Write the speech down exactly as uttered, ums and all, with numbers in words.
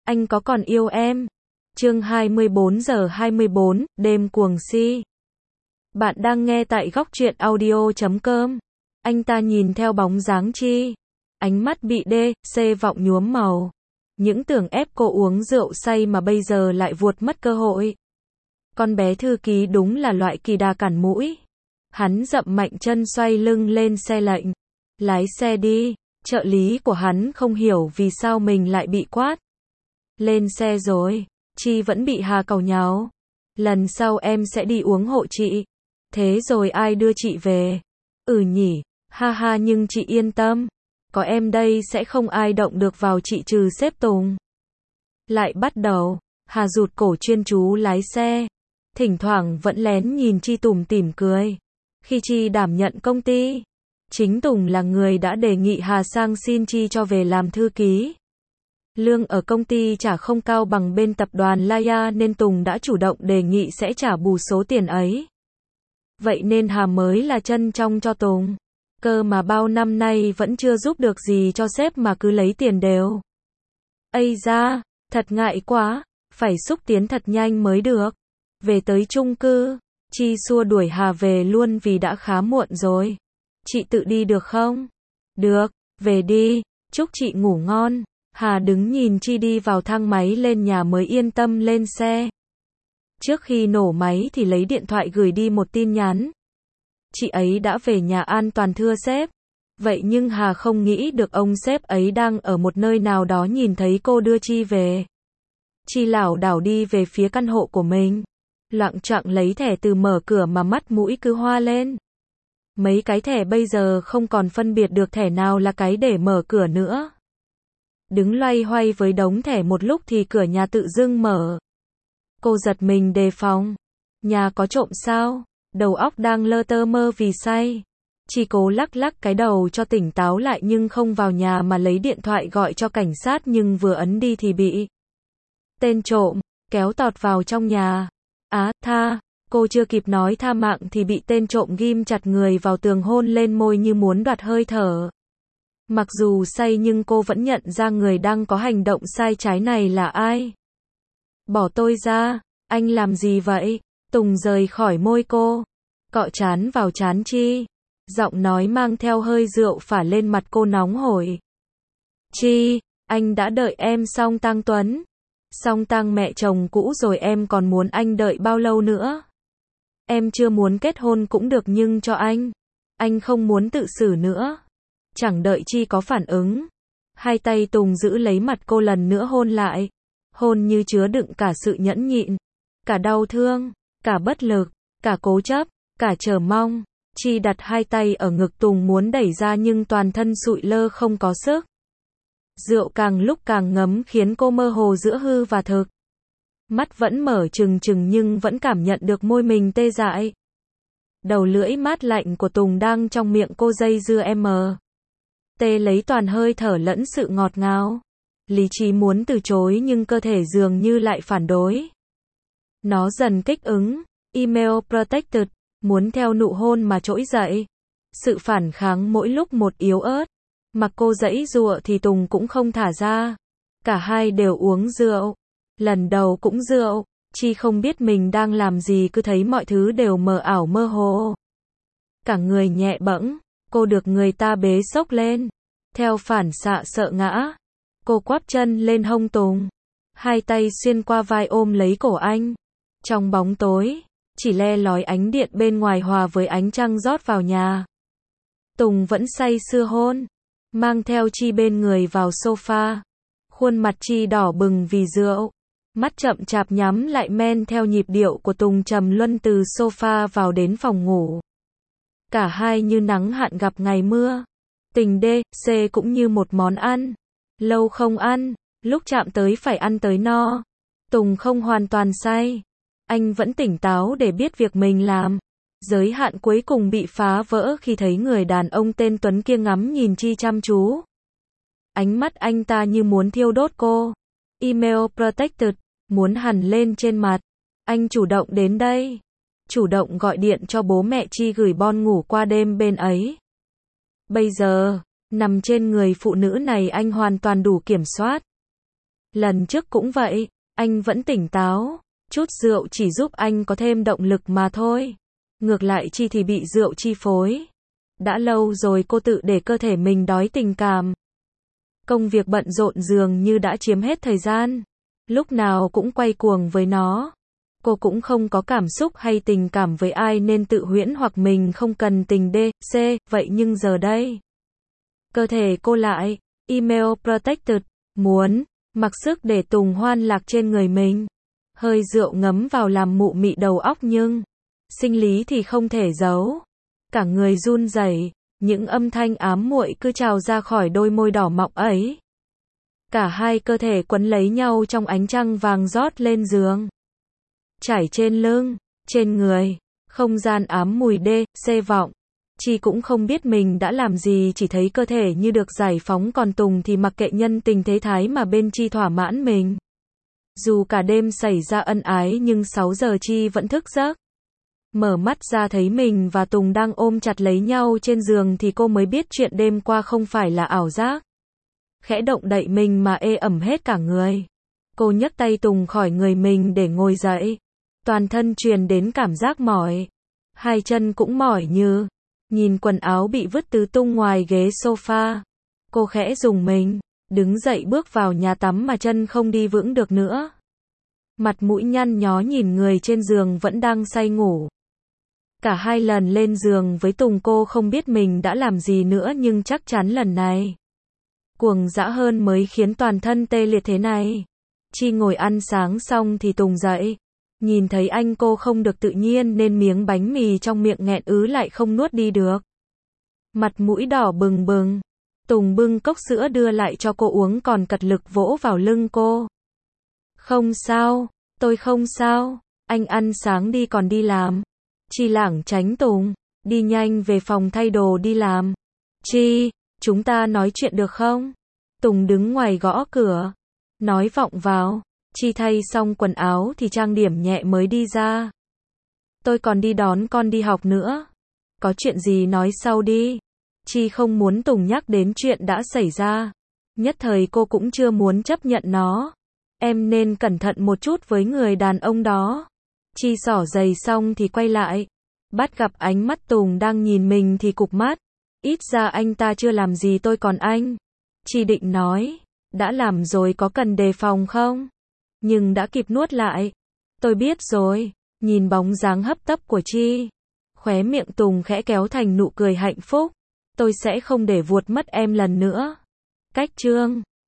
anh có còn yêu em? Chương hai mươi bốn giờ hai mươi bốn, đêm cuồng si. Bạn đang nghe tại góc truyện audio chấm com. Anh ta nhìn theo bóng dáng Chi. Ánh mắt bị đê, xê vọng nhuốm màu. Những tưởng ép cô uống rượu say mà bây giờ lại vuột mất cơ hội. Con bé thư ký đúng là loại kỳ đà cản mũi. Hắn dậm mạnh chân xoay lưng lên xe lệnh. Lái xe đi. Trợ lý của hắn không hiểu vì sao mình lại bị quát. Lên xe rồi. Chi vẫn bị Hà càu nháo. Lần sau em sẽ đi uống hộ chị. Thế rồi ai đưa chị về? Ừ nhỉ, ha ha, nhưng chị yên tâm. Có em đây sẽ không ai động được vào chị trừ sếp Tùng. Lại bắt đầu, Hà rụt cổ chuyên chú lái xe. Thỉnh thoảng vẫn lén nhìn Chi tủm tỉm cười. Khi Chi đảm nhận công ty, chính Tùng là người đã đề nghị Hà sang xin Chi cho về làm thư ký. Lương ở công ty trả không cao bằng bên tập đoàn Laya nên Tùng đã chủ động đề nghị sẽ trả bù số tiền ấy. Vậy nên Hà mới là chân trong cho Tùng. Cơ mà bao năm nay vẫn chưa giúp được gì cho sếp mà cứ lấy tiền đều. Ây da, thật ngại quá, phải xúc tiến thật nhanh mới được. Về tới chung cư, Chi xua đuổi Hà về luôn vì đã khá muộn rồi. Chị tự đi được không? Được, về đi, chúc chị ngủ ngon. Hà đứng nhìn Chi đi vào thang máy lên nhà mới yên tâm lên xe. Trước khi nổ máy thì lấy điện thoại gửi đi một tin nhắn. Chị ấy đã về nhà an toàn thưa sếp. Vậy nhưng Hà không nghĩ được ông sếp ấy đang ở một nơi nào đó nhìn thấy cô đưa Chi về. Chi lảo đảo đi về phía căn hộ của mình. Loạng choạng lấy thẻ từ mở cửa mà mắt mũi cứ hoa lên. Mấy cái thẻ bây giờ không còn phân biệt được thẻ nào là cái để mở cửa nữa. Đứng loay hoay với đống thẻ một lúc thì cửa nhà tự dưng mở. Cô giật mình đề phòng. Nhà có trộm sao? Đầu óc đang lơ tơ mơ vì say. Chỉ cố lắc lắc cái đầu cho tỉnh táo lại nhưng không vào nhà mà lấy điện thoại gọi cho cảnh sát, nhưng vừa ấn đi thì bị tên trộm kéo tọt vào trong nhà. Á, tha, cô chưa kịp nói tha mạng thì bị tên trộm ghim chặt người vào tường, hôn lên môi như muốn đoạt hơi thở. Mặc dù say nhưng cô vẫn nhận ra người đang có hành động sai trái này là ai. Bỏ tôi ra, anh làm gì vậy? Tùng rời khỏi môi cô, cọ trán vào trán Chi. Giọng nói mang theo hơi rượu phả lên mặt cô nóng hổi. Chi, anh đã đợi em xong tang Tuấn. Xong tang mẹ chồng cũ rồi, em còn muốn anh đợi bao lâu nữa? Em chưa muốn kết hôn cũng được nhưng cho anh. Anh không muốn tự xử nữa. Chẳng đợi Chi có phản ứng. Hai tay Tùng giữ lấy mặt cô lần nữa hôn lại. Hôn như chứa đựng cả sự nhẫn nhịn, cả đau thương, cả bất lực, cả cố chấp, cả chờ mong. Chi đặt hai tay ở ngực Tùng muốn đẩy ra nhưng toàn thân sụi lơ không có sức. Rượu càng lúc càng ngấm khiến cô mơ hồ giữa hư và thực. Mắt vẫn mở trừng trừng nhưng vẫn cảm nhận được môi mình tê dại. Đầu lưỡi mát lạnh của Tùng đang trong miệng cô dây dưa em mờ. Tê lấy toàn hơi thở lẫn sự ngọt ngào. Lý trí muốn từ chối nhưng cơ thể dường như lại phản đối. Nó dần kích ứng. Email protected. Muốn theo nụ hôn mà trỗi dậy. Sự phản kháng mỗi lúc một yếu ớt. Mặc cô giãy giụa thì Tùng cũng không thả ra. Cả hai đều uống rượu. Lần đầu cũng rượu. Chi không biết mình đang làm gì, cứ thấy mọi thứ đều mờ ảo mơ hồ. Cả người nhẹ bẫng. Cô được người ta bế xốc lên. Theo phản xạ sợ ngã. Cô quắp chân lên hông Tùng. Hai tay xuyên qua vai ôm lấy cổ anh. Trong bóng tối, chỉ le lói ánh điện bên ngoài hòa với ánh trăng rót vào nhà. Tùng vẫn say sưa hôn. Mang theo Chi bên người vào sofa. Khuôn mặt Chi đỏ bừng vì rượu. Mắt chậm chạp nhắm lại men theo nhịp điệu của Tùng trầm luân từ sofa vào đến phòng ngủ. Cả hai như nắng hạn gặp ngày mưa. Tình đê, xê cũng như một món ăn. Lâu không ăn, lúc chạm tới phải ăn tới no. Tùng không hoàn toàn say. Anh vẫn tỉnh táo để biết việc mình làm. Giới hạn cuối cùng bị phá vỡ khi thấy người đàn ông tên Tuấn kia ngắm nhìn Chi chăm chú. Ánh mắt anh ta như muốn thiêu đốt cô. Email protected, muốn hằn lên trên mặt. Anh chủ động đến đây. Chủ động gọi điện cho bố mẹ Chi gửi bon ngủ qua đêm bên ấy. Bây giờ, nằm trên người phụ nữ này anh hoàn toàn đủ kiểm soát. Lần trước cũng vậy, anh vẫn tỉnh táo. Chút rượu chỉ giúp anh có thêm động lực mà thôi. Ngược lại Chi thì bị rượu chi phối. Đã lâu rồi cô tự để cơ thể mình đói tình cảm. Công việc bận rộn dường như đã chiếm hết thời gian. Lúc nào cũng quay cuồng với nó. Cô cũng không có cảm xúc hay tình cảm với ai nên tự huyễn hoặc mình không cần tình D, C, vậy nhưng giờ đây. Cơ thể cô lại, email protected, muốn, mặc sức để Tùng hoan lạc trên người mình. Hơi rượu ngấm vào làm mụ mị đầu óc nhưng, sinh lý thì không thể giấu. Cả người run rẩy, những âm thanh ám muội cứ trào ra khỏi đôi môi đỏ mọng ấy. Cả hai cơ thể quấn lấy nhau trong ánh trăng vàng rót lên giường. Trải trên lưng, trên người, không gian ám mùi D, C vọng. Chi cũng không biết mình đã làm gì, chỉ thấy cơ thể như được giải phóng, còn Tùng thì mặc kệ nhân tình thế thái mà bên Chi thỏa mãn mình. Dù cả đêm xảy ra ân ái nhưng sáu giờ Chi vẫn thức giấc. Mở mắt ra thấy mình và Tùng đang ôm chặt lấy nhau trên giường thì cô mới biết chuyện đêm qua không phải là ảo giác. Khẽ động đậy mình mà ê ẩm hết cả người. Cô nhấc tay Tùng khỏi người mình để ngồi dậy. Toàn thân truyền đến cảm giác mỏi. Hai chân cũng mỏi như. Nhìn quần áo bị vứt tứ tung ngoài ghế sofa. Cô khẽ rùng mình. Đứng dậy bước vào nhà tắm mà chân không đi vững được nữa. Mặt mũi nhăn nhó nhìn người trên giường vẫn đang say ngủ. Cả hai lần lên giường với Tùng cô không biết mình đã làm gì nữa nhưng chắc chắn lần này. Cuồng dã hơn mới khiến toàn thân tê liệt thế này. Chi ngồi ăn sáng xong thì Tùng dậy. Nhìn thấy anh cô không được tự nhiên nên miếng bánh mì trong miệng nghẹn ứ lại không nuốt đi được. Mặt mũi đỏ bừng bừng. Tùng bưng cốc sữa đưa lại cho cô uống còn cật lực vỗ vào lưng cô. Không sao, tôi không sao, anh ăn sáng đi còn đi làm. Chi lảng tránh Tùng, đi nhanh về phòng thay đồ đi làm. Chi, chúng ta nói chuyện được không? Tùng đứng ngoài gõ cửa, nói vọng vào. Chi thay xong quần áo thì trang điểm nhẹ mới đi ra. Tôi còn đi đón con đi học nữa. Có chuyện gì nói sau đi. Chi không muốn Tùng nhắc đến chuyện đã xảy ra. Nhất thời cô cũng chưa muốn chấp nhận nó. Em nên cẩn thận một chút với người đàn ông đó. Chi xỏ giày xong thì quay lại. Bắt gặp ánh mắt Tùng đang nhìn mình thì cụp mắt. Ít ra anh ta chưa làm gì tôi còn anh. Chi định nói. Đã làm rồi có cần đề phòng không? Nhưng đã kịp nuốt lại. Tôi biết rồi. Nhìn bóng dáng hấp tấp của Chi. Khóe miệng Tùng khẽ kéo thành nụ cười hạnh phúc. Tôi sẽ không để vuột mất em lần nữa. Cách chương